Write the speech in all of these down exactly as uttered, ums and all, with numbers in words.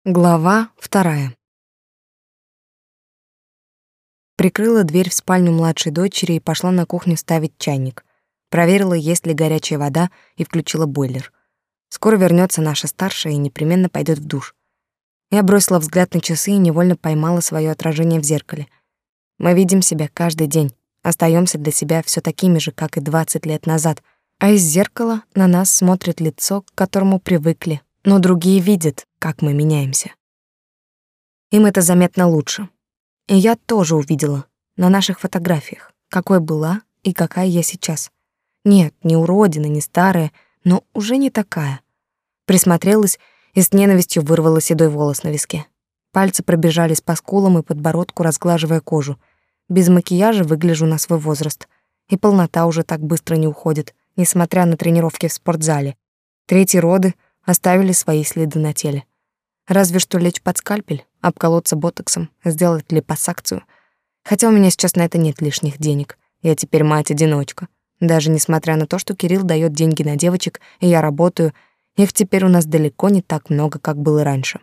Глава вторая. Прикрыла дверь в спальню младшей дочери и пошла на кухню ставить чайник. Проверила, есть ли горячая вода, и включила бойлер. Скоро вернется наша старшая и непременно пойдет в душ. Я бросила взгляд на часы и невольно поймала свое отражение в зеркале. Мы видим себя каждый день, остаемся для себя все такими же, как и двадцать лет назад, а из зеркала на нас смотрит лицо, к которому привыкли, но другие видят, как мы меняемся. Им это заметно лучше. И я тоже увидела на наших фотографиях, какой была и какая я сейчас. Нет, не уродина, не старая, но уже не такая. Присмотрелась и с ненавистью вырвала седой волос на виске. Пальцы пробежались по скулам и подбородку, разглаживая кожу. Без макияжа выгляжу на свой возраст. И полнота уже так быстро не уходит, несмотря на тренировки в спортзале. Третьи роды оставили свои следы на теле. Разве что лечь под скальпель, обколоться ботоксом, сделать липосакцию. Хотя у меня сейчас на это нет лишних денег. Я теперь мать-одиночка. Даже несмотря на то, что Кирилл даёт деньги на девочек, и я работаю, их теперь у нас далеко не так много, как было раньше.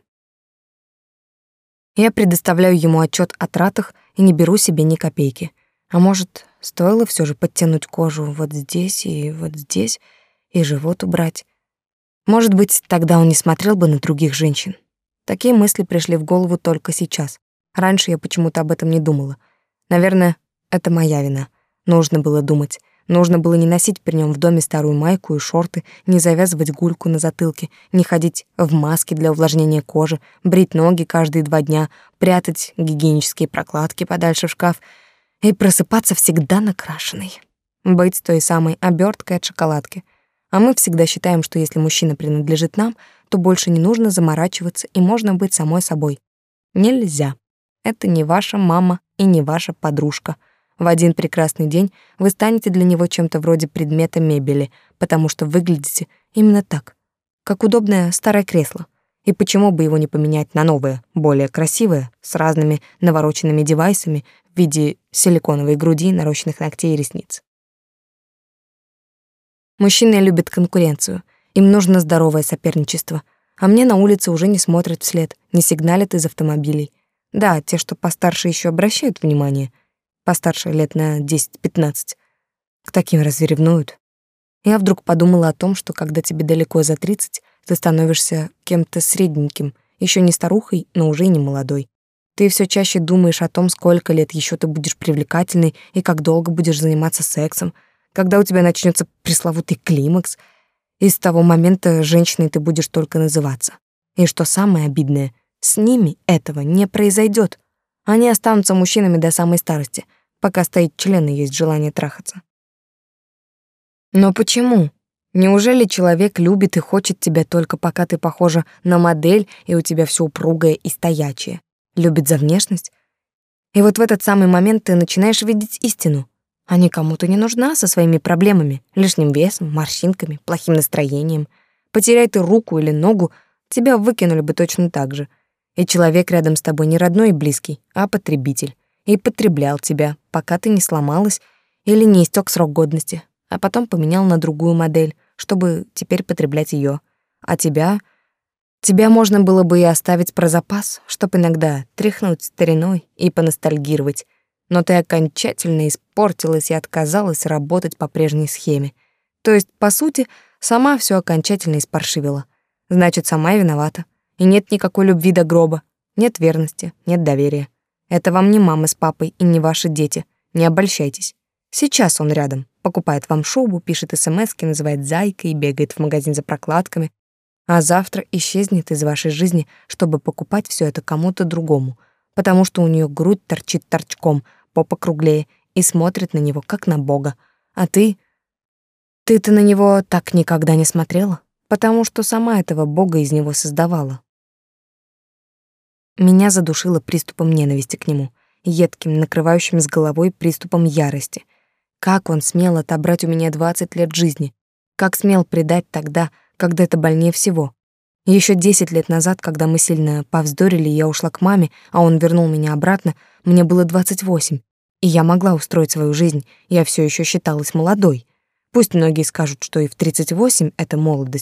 Я предоставляю ему отчет о тратах и не беру себе ни копейки. А может, стоило все же подтянуть кожу вот здесь и вот здесь, и живот убрать. Может быть, тогда он не смотрел бы на других женщин. Такие мысли пришли в голову только сейчас. Раньше я почему-то об этом не думала. Наверное, это моя вина. Нужно было думать. Нужно было не носить при нем в доме старую майку и шорты, не завязывать гульку на затылке, не ходить в маске для увлажнения кожи, брить ноги каждые два дня, прятать гигиенические прокладки подальше в шкаф и просыпаться всегда накрашенной. Быть той самой оберткой от шоколадки. А мы всегда считаем, что если мужчина принадлежит нам, то больше не нужно заморачиваться и можно быть самой собой. Нельзя. Это не ваша мама и не ваша подружка. В один прекрасный день вы станете для него чем-то вроде предмета мебели, потому что выглядите именно так, как удобное старое кресло. И почему бы его не поменять на новое, более красивое, с разными навороченными девайсами в виде силиконовой груди, нарощенных ногтей и ресниц. Мужчины любят конкуренцию. Им нужно здоровое соперничество. А мне на улице уже не смотрят вслед, не сигналят из автомобилей. Да, те, что постарше, еще обращают внимание. Постарше лет на десять-пятнадцать. К таким разве ревнуют? Я вдруг подумала о том, что когда тебе далеко за тридцать, ты становишься кем-то средненьким, еще не старухой, но уже и не молодой. Ты все чаще думаешь о том, сколько лет еще ты будешь привлекательной и как долго будешь заниматься сексом, когда у тебя начнется пресловутый климакс, и с того момента женщиной ты будешь только называться. И что самое обидное, с ними этого не произойдет. Они останутся мужчинами до самой старости, пока стоит член и есть желание трахаться. Но почему? Неужели человек любит и хочет тебя только пока ты похожа на модель и у тебя всё упругое и стоячее? Любит за внешность? И вот в этот самый момент ты начинаешь видеть истину. А никому-то не нужна со своими проблемами, лишним весом, морщинками, плохим настроением. Потеряй ты руку или ногу, тебя выкинули бы точно так же. И человек рядом с тобой не родной и близкий, а потребитель. И потреблял тебя, пока ты не сломалась или не истёк срок годности, а потом поменял на другую модель, чтобы теперь потреблять её. А тебя... Тебя можно было бы и оставить про запас, чтоб иногда тряхнуть стариной и поностальгировать. Но ты окончательно испортилась и отказалась работать по прежней схеме. То есть, по сути, сама всё окончательно испаршивила. Значит, сама и виновата. И нет никакой любви до гроба, нет верности, нет доверия. Это вам не мама с папой и не ваши дети. Не обольщайтесь. Сейчас он рядом, покупает вам шубу, пишет смски, называет зайкой и бегает в магазин за прокладками. А завтра исчезнет из вашей жизни, чтобы покупать всё это кому-то другому, потому что у неё грудь торчит торчком, попа круглее, и смотрит на него, как на бога. А ты... Ты-то на него так никогда не смотрела, потому что сама этого бога из него создавала. Меня задушило приступом ненависти к нему, едким, накрывающим с головой приступом ярости. Как он смел отобрать у меня двадцать лет жизни? Как смел предать тогда, когда это больнее всего? Еще десять лет назад, когда мы сильно повздорили, я ушла к маме, а он вернул меня обратно, мне было двадцать восемь, и я могла устроить свою жизнь, я все еще считалась молодой. Пусть многие скажут, что и в тридцать восемь это молодость,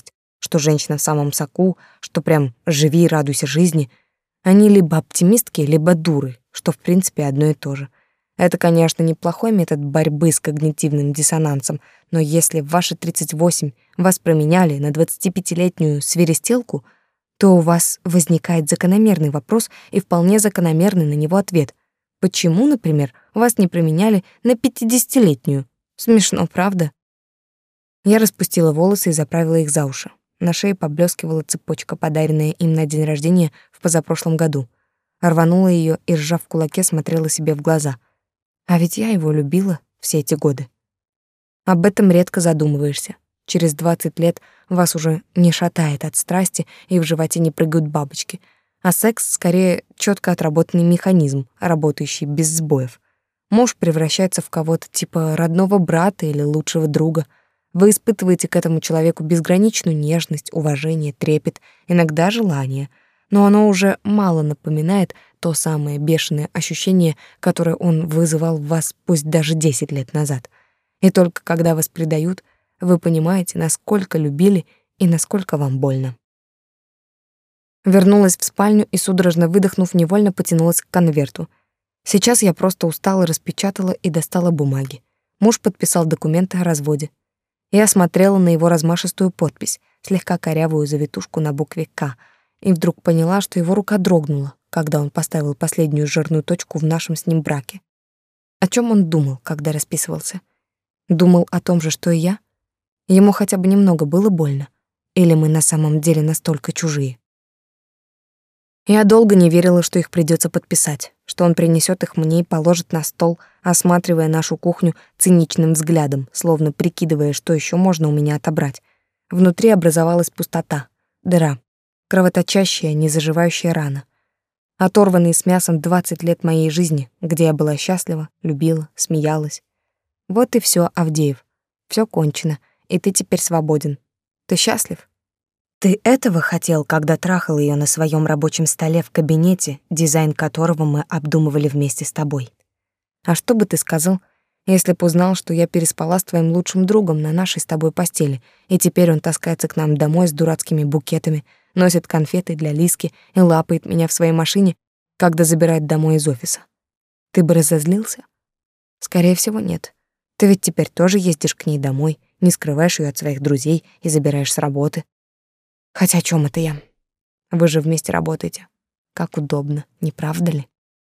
что женщина в самом соку, что прям живи и радуйся жизни. Они либо оптимистки, либо дуры, что в принципе одно и то же. Это, конечно, неплохой метод борьбы с когнитивным диссонансом, но если в ваши тридцать восемь вас променяли на двадцатипятилетнюю свиристелку, то у вас возникает закономерный вопрос и вполне закономерный на него ответ. Почему, например, вас не променяли на пятидесятилетнюю? Смешно, правда? Я распустила волосы и заправила их за уши. На шее поблескивала цепочка, подаренная им на день рождения в позапрошлом году. Рванула ее и, сжав в кулаке, смотрела себе в глаза. А ведь я его любила все эти годы. Об этом редко задумываешься. Через двадцать лет вас уже не шатает от страсти и в животе не прыгают бабочки, а секс скорее четко отработанный механизм, работающий без сбоев. Муж превращается в кого-то типа родного брата или лучшего друга. Вы испытываете к этому человеку безграничную нежность, уважение, трепет, иногда желание, но оно уже мало напоминает то самое бешеное ощущение, которое он вызывал в вас пусть даже десять лет назад. И только когда вас предают, вы понимаете, насколько любили и насколько вам больно. Вернулась в спальню и, судорожно выдохнув, невольно потянулась к конверту. Сейчас я просто устала, распечатала и достала бумаги. Муж подписал документы о разводе. Я смотрела на его размашистую подпись, слегка корявую завитушку на букве «К», и вдруг поняла, что его рука дрогнула, когда он поставил последнюю жирную точку в нашем с ним браке. О чем он думал, когда расписывался? Думал о том же, что и я? Ему хотя бы немного было больно? Или мы на самом деле настолько чужие? Я долго не верила, что их придется подписать, что он принесет их мне и положит на стол, осматривая нашу кухню циничным взглядом, словно прикидывая, что еще можно у меня отобрать. Внутри образовалась пустота, дыра, кровоточащая, незаживающая рана. Оторванные с мясом двадцать лет моей жизни, где я была счастлива, любила, смеялась. Вот и все, Авдеев. Все кончено, и ты теперь свободен. Ты счастлив? Ты этого хотел, когда трахал ее на своем рабочем столе в кабинете, дизайн которого мы обдумывали вместе с тобой? А что бы ты сказал, если б узнал, что я переспала с твоим лучшим другом на нашей с тобой постели, и теперь он таскается к нам домой с дурацкими букетами, носит конфеты для Лиски и лапает меня в своей машине, когда забирает домой из офиса? Ты бы разозлился? Скорее всего, нет. Ты ведь теперь тоже ездишь к ней домой, не скрываешь ее от своих друзей и забираешь с работы. Хотя о чем это я? Вы же вместе работаете. Как удобно, не правда ли?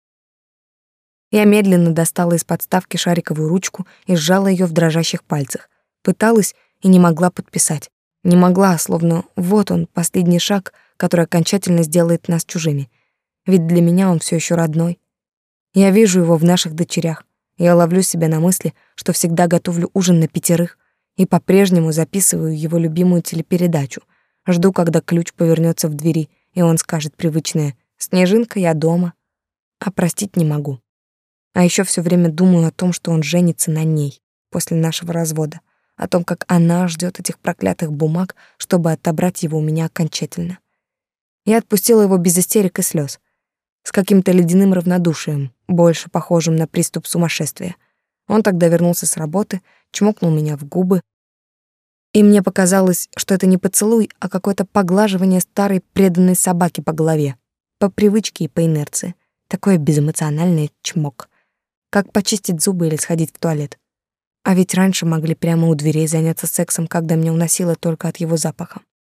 Я медленно достала из подставки шариковую ручку и сжала ее в дрожащих пальцах. Пыталась и не могла подписать. Не могла, словно вот он, последний шаг, который окончательно сделает нас чужими. Ведь для меня он все еще родной. Я вижу его в наших дочерях. Я ловлю себя на мысли, что всегда готовлю ужин на пятерых и по-прежнему записываю его любимую телепередачу. Жду, когда ключ повернется в двери, и он скажет привычное «Снежинка, я дома». А простить не могу. А еще все время думаю о том, что он женится на ней после нашего развода, о том, как она ждет этих проклятых бумаг, чтобы отобрать его у меня окончательно. Я отпустила его без истерик и слез, с каким-то ледяным равнодушием, больше похожим на приступ сумасшествия. Он тогда вернулся с работы, чмокнул меня в губы, и мне показалось, что это не поцелуй, а какое-то поглаживание старой преданной собаки по голове. По привычке и по инерции. Такое безэмоциональное чмок. Как почистить зубы или сходить в туалет. А ведь раньше могли прямо у дверей заняться сексом, когда меня уносило только от его запаха.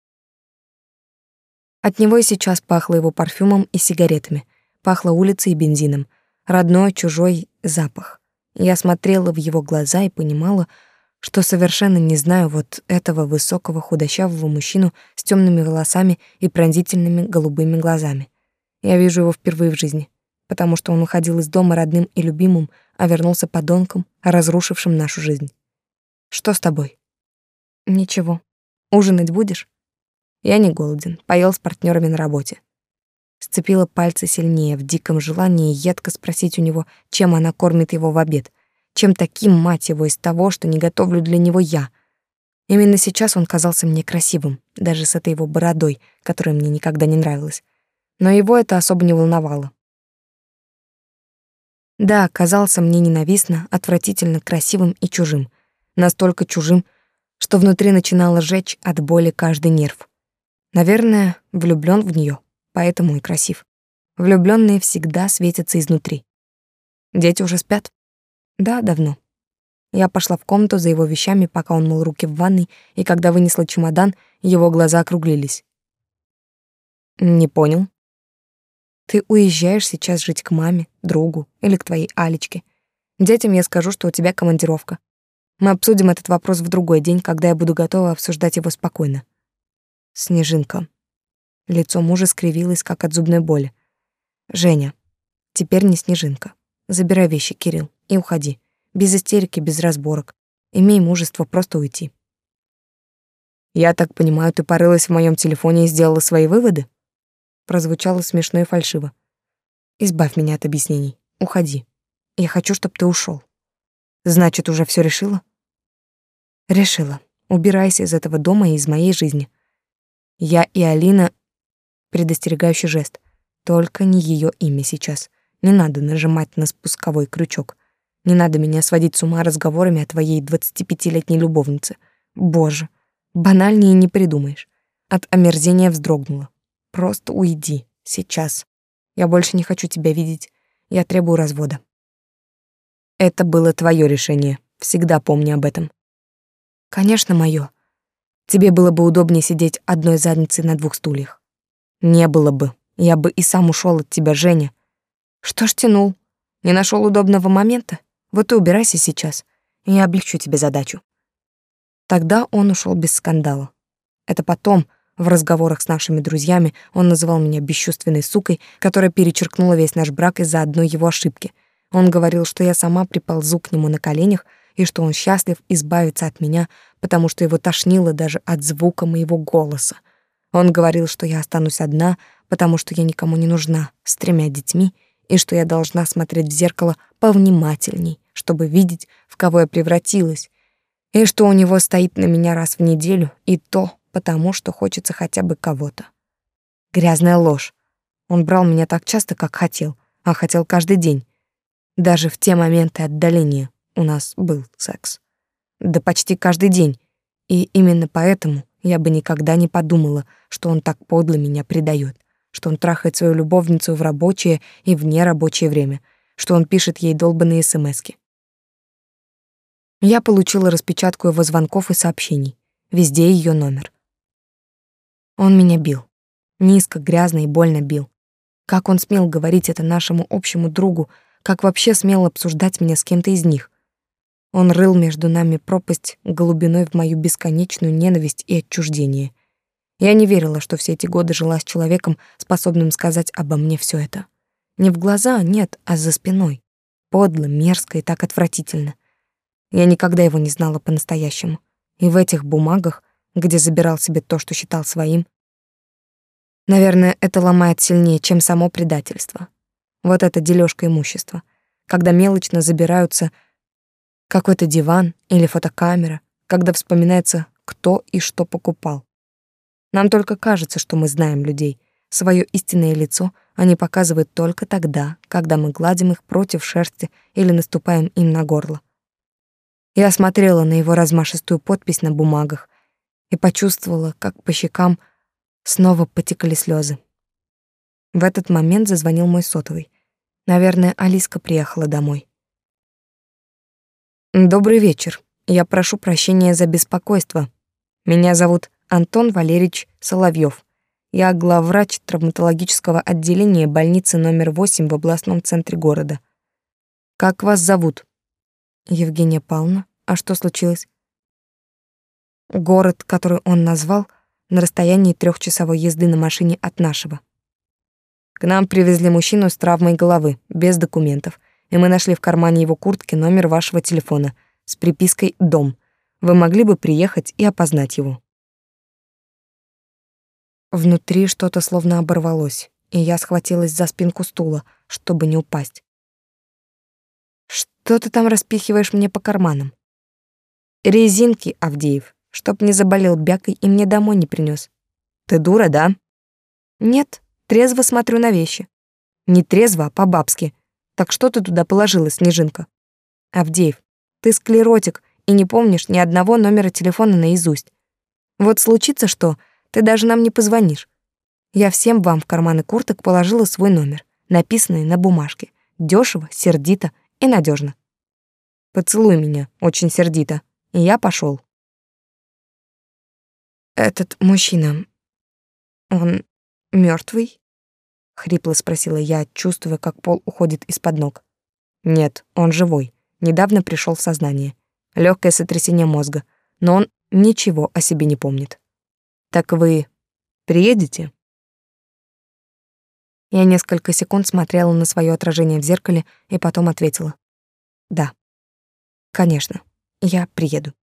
От него и сейчас пахло его парфюмом и сигаретами. Пахло улицей и бензином. Родной, чужой запах. Я смотрела в его глаза и понимала, что совершенно не знаю вот этого высокого худощавого мужчину с темными волосами и пронзительными голубыми глазами. Я вижу его впервые в жизни, потому что он уходил из дома родным и любимым, а вернулся подонком, разрушившим нашу жизнь. Что с тобой? Ничего. Ужинать будешь? Я не голоден, поел с партнерами на работе. Сцепила пальцы сильнее в диком желании едко спросить у него, чем она кормит его в обед. Чем таким, мать его, из того, что не готовлю для него я. Именно сейчас он казался мне красивым, даже с этой его бородой, которая мне никогда не нравилась. Но его это особо не волновало. Да, казался мне ненавистно, отвратительно красивым и чужим. Настолько чужим, что внутри начинало жечь от боли каждый нерв. Наверное, влюблён в неё, поэтому и красив. Влюблённые всегда светятся изнутри. Дети уже спят? Да, давно. Я пошла в комнату за его вещами, пока он мыл руки в ванной, и когда вынесла чемодан, его глаза округлились. Не понял. Ты уезжаешь сейчас жить к маме, другу или к твоей Алечке. Детям я скажу, что у тебя командировка. Мы обсудим этот вопрос в другой день, когда я буду готова обсуждать его спокойно. Снежинка. Лицо мужа скривилось, как от зубной боли. Женя, теперь не Снежинка. Забирай вещи, Кирилл, и уходи. Без истерики, без разборок. Имей мужество просто уйти. Я так понимаю, ты порылась в моем телефоне и сделала свои выводы? Прозвучало смешно и фальшиво. Избавь меня от объяснений. Уходи. Я хочу, чтобы ты ушел. Значит, уже все решила? Решила. Убирайся из этого дома и из моей жизни. Я и Алина... Предостерегающий жест. Только не ее имя сейчас. Не надо нажимать на спусковой крючок. Не надо меня сводить с ума разговорами о твоей двадцатипятилетней любовнице. Боже, банальнее не придумаешь. От омерзения вздрогнула. Просто уйди. Сейчас. Я больше не хочу тебя видеть. Я требую развода. Это было твое решение. Всегда помни об этом. Конечно, мое. Тебе было бы удобнее сидеть одной задницей на двух стульях. Не было бы. Я бы и сам ушел от тебя, Женя. Что ж тянул? Не нашел удобного момента? Вот и убирайся сейчас. И я облегчу тебе задачу. Тогда он ушел без скандала. Это потом, в разговорах с нашими друзьями, он называл меня бесчувственной сукой, которая перечеркнула весь наш брак из-за одной его ошибки. Он говорил, что я сама приползу к нему на коленях, и что он счастлив избавиться от меня, потому что его тошнило даже от звука моего голоса. Он говорил, что я останусь одна, потому что я никому не нужна, с тремя детьми, и что я должна смотреть в зеркало повнимательней, чтобы видеть, в кого я превратилась, и что у него стоит на меня раз в неделю, и то потому, что хочется хотя бы кого-то. Грязная ложь. Он брал меня так часто, как хотел, а хотел каждый день. Даже в те моменты отдаления у нас был секс. Да почти каждый день. И именно поэтому я бы никогда не подумала, что он так подло меня предаёт, что он трахает свою любовницу в рабочее и в нерабочее время, что он пишет ей долбаные смски. Я получила распечатку его звонков и сообщений. Везде её номер. Он меня бил. Низко, грязно и больно бил. Как он смел говорить это нашему общему другу, как вообще смел обсуждать меня с кем-то из них? Он рыл между нами пропасть глубиной в мою бесконечную ненависть и отчуждение. Я не верила, что все эти годы жила с человеком, способным сказать обо мне все это. Не в глаза, нет, а за спиной. Подло, мерзко и так отвратительно. Я никогда его не знала по-настоящему. И в этих бумагах, где забирал себе то, что считал своим, наверное, это ломает сильнее, чем само предательство. Вот это дележка имущества, когда мелочно забираются какой-то диван или фотокамера, когда вспоминается, кто и что покупал. Нам только кажется, что мы знаем людей. Своё истинное лицо они показывают только тогда, когда мы гладим их против шерсти или наступаем им на горло. Я смотрела на его размашистую подпись на бумагах и почувствовала, как по щекам снова потекли слезы. В этот момент зазвонил мой сотовый. Наверное, Алиска приехала домой. Добрый вечер. Я прошу прощения за беспокойство. Меня зовут Антон Валерьевич Соловьев. Я главврач травматологического отделения больницы номер восемь в областном центре города. Как вас зовут? Евгения Павловна. А что случилось? Город, который он назвал, на расстоянии трехчасовой езды на машине от нашего. К нам привезли мужчину с травмой головы, без документов, и мы нашли в кармане его куртки номер вашего телефона с припиской «Дом». Вы могли бы приехать и опознать его. Внутри что-то словно оборвалось, и я схватилась за спинку стула, чтобы не упасть. Что ты там распихиваешь мне по карманам? Резинки, Авдеев, чтоб не заболел бякой и мне домой не принес. Ты дура, да? Нет, трезво смотрю на вещи. Не трезво, а по-бабски. Так что ты туда положила, Снежинка? Авдеев, ты склеротик и не помнишь ни одного номера телефона наизусть. Вот случится что, ты даже нам не позвонишь. Я всем вам в карманы курток положила свой номер, написанный на бумажке. Дёшево, сердито и надежно. Поцелуй меня, очень сердито. И я пошел. Этот мужчина, он мертвый? Хрипло спросила я, чувствуя, как пол уходит из-под ног. Нет, он живой. Недавно пришел в сознание. Легкое сотрясение мозга, но он ничего о себе не помнит. Так вы приедете? Я несколько секунд смотрела на свое отражение в зеркале и потом ответила: да. Конечно, я приеду.